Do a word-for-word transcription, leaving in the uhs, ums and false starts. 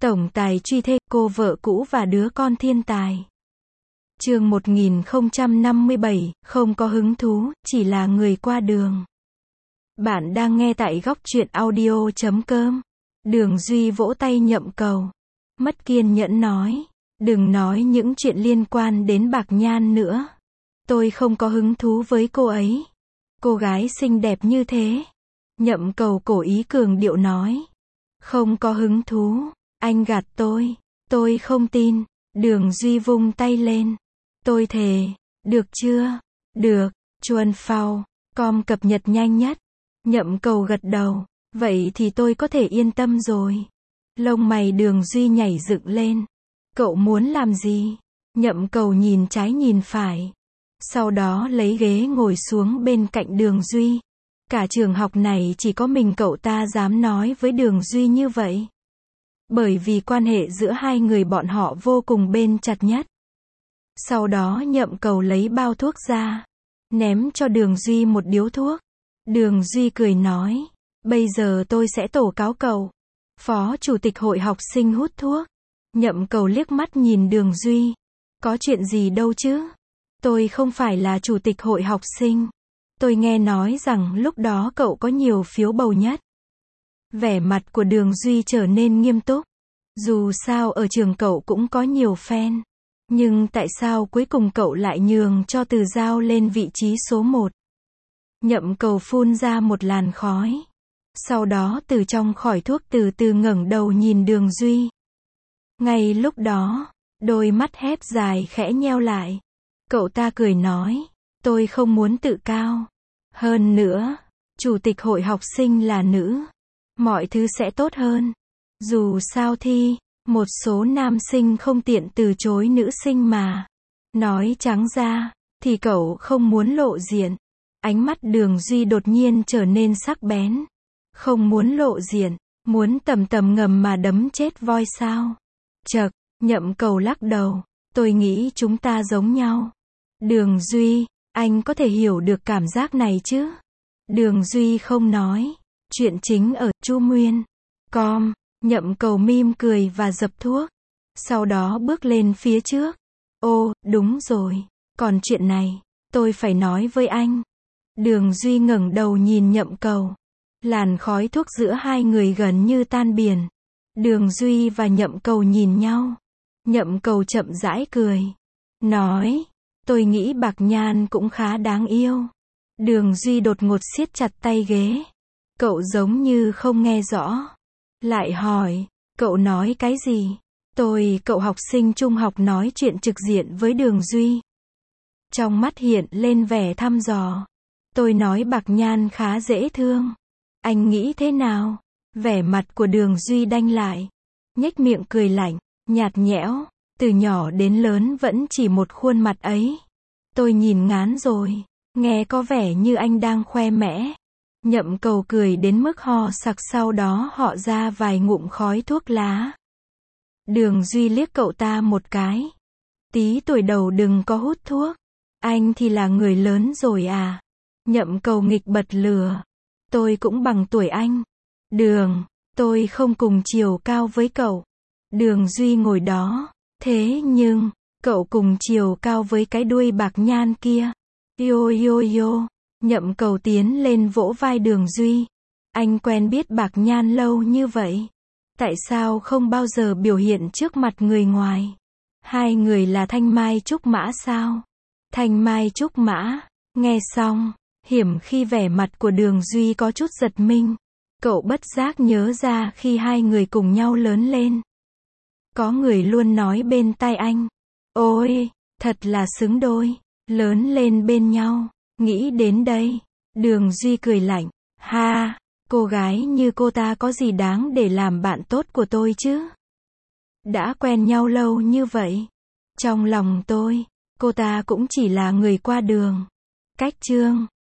Tổng tài truy thê, cô vợ cũ và đứa con thiên tài. Chương một nghìn không trăm năm mươi bảy, không có hứng thú, chỉ là người qua đường. Bạn đang nghe tại góc truyện audio chấm com. Đường Duy vỗ tay Nhậm Cầu. Mất kiên nhẫn nói. Đừng nói những chuyện liên quan đến Bạc Nhan nữa. Tôi không có hứng thú với cô ấy. Cô gái xinh đẹp như thế. Nhậm Cầu cố ý cường điệu nói. Không có hứng thú. Anh gạt tôi. Tôi không tin. Đường Duy vung tay lên. Tôi thề. Được chưa? Được. Chuan phao. Com cập nhật nhanh nhất. Nhậm Cầu gật đầu. Vậy thì tôi có thể yên tâm rồi. Lông mày Đường Duy nhảy dựng lên. Cậu muốn làm gì? Nhậm Cầu nhìn trái nhìn phải. Sau đó lấy ghế ngồi xuống bên cạnh Đường Duy. Cả trường học này chỉ có mình cậu ta dám nói với Đường Duy như vậy. Bởi vì quan hệ giữa hai người bọn họ vô cùng bền chặt nhất. Sau đó Nhậm Cầu lấy bao thuốc ra. Ném cho Đường Duy một điếu thuốc. Đường Duy cười nói. Bây giờ tôi sẽ tố cáo cậu. Phó chủ tịch hội học sinh hút thuốc. Nhậm Cầu liếc mắt nhìn Đường Duy. Có chuyện gì đâu chứ? Tôi không phải là chủ tịch hội học sinh. Tôi nghe nói rằng lúc đó cậu có nhiều phiếu bầu nhất. Vẻ mặt của Đường Duy trở nên nghiêm túc. Dù sao ở trường cậu cũng có nhiều fan. Nhưng tại sao cuối cùng cậu lại nhường cho Từ Giao lên vị trí số một? Nhậm Cầu phun ra một làn khói. Sau đó từ trong khỏi thuốc từ từ ngẩng đầu nhìn Đường Duy. Ngay lúc đó, đôi mắt hép dài khẽ nheo lại. Cậu ta cười nói, tôi không muốn tự cao. Hơn nữa, chủ tịch hội học sinh là nữ. Mọi thứ sẽ tốt hơn. Dù sao thì, một số nam sinh không tiện từ chối nữ sinh mà. Nói trắng ra, thì cậu không muốn lộ diện. Ánh mắt Đường Duy đột nhiên trở nên sắc bén. Không muốn lộ diện, muốn tầm tầm ngầm mà đấm chết voi sao? Chậc, Nhậm Cầu lắc đầu. Tôi nghĩ chúng ta giống nhau. Đường Duy, anh có thể hiểu được cảm giác này chứ? Đường Duy không nói. Chuyện chính ở Chu Nguyên. Com, Nhậm Cầu mỉm cười và dập thuốc. Sau đó bước lên phía trước. Ô, đúng rồi. Còn chuyện này, tôi phải nói với anh. Đường Duy ngẩng đầu nhìn Nhậm Cầu. Làn khói thuốc giữa hai người gần như tan biển. Đường Duy và Nhậm Cầu nhìn nhau. Nhậm Cầu chậm rãi cười. Nói, tôi nghĩ Bạc Nhan cũng khá đáng yêu. Đường Duy đột ngột siết chặt tay ghế. Cậu giống như không nghe rõ. Lại hỏi, cậu nói cái gì? Tôi, cậu học sinh trung học nói chuyện trực diện với Đường Duy. Trong mắt hiện lên vẻ thăm dò. Tôi nói Bạc Nhan khá dễ thương. Anh nghĩ thế nào? Vẻ mặt của Đường Duy đanh lại. Nhếch miệng cười lạnh, nhạt nhẽo. Từ nhỏ đến lớn vẫn chỉ một khuôn mặt ấy. Tôi nhìn ngán rồi. Nghe có vẻ như anh đang khoe mẽ. Nhậm Cầu cười đến mức ho sặc, sau đó họ ra vài ngụm khói thuốc lá. Đường Duy liếc cậu ta một cái. Tí tuổi đầu đừng có hút thuốc. Anh thì là người lớn rồi à? Nhậm Cầu nghịch bật lừa. Tôi cũng bằng tuổi anh. Đường, tôi không cùng chiều cao với cậu. Đường Duy ngồi đó. Thế nhưng, cậu cùng chiều cao với cái đuôi Bạc Nhan kia. Yo yo yo. Nhậm Cầu tiến lên vỗ vai Đường Duy. Anh quen biết Bạc Nhan lâu như vậy. Tại sao không bao giờ biểu hiện trước mặt người ngoài? Hai người là Thanh Mai Trúc Mã sao? Thanh Mai Trúc Mã. Nghe xong, hiểm khi vẻ mặt của Đường Duy có chút giật mình. Cậu bất giác nhớ ra khi hai người cùng nhau lớn lên. Có người luôn nói bên tai anh. Ôi, thật là xứng đôi. Lớn lên bên nhau. Nghĩ đến đây, Đường Duy cười lạnh. Ha, cô gái như cô ta có gì đáng để làm bạn tốt của tôi chứ? Đã quen nhau lâu như vậy. Trong lòng tôi, cô ta cũng chỉ là người qua đường. Cách chương.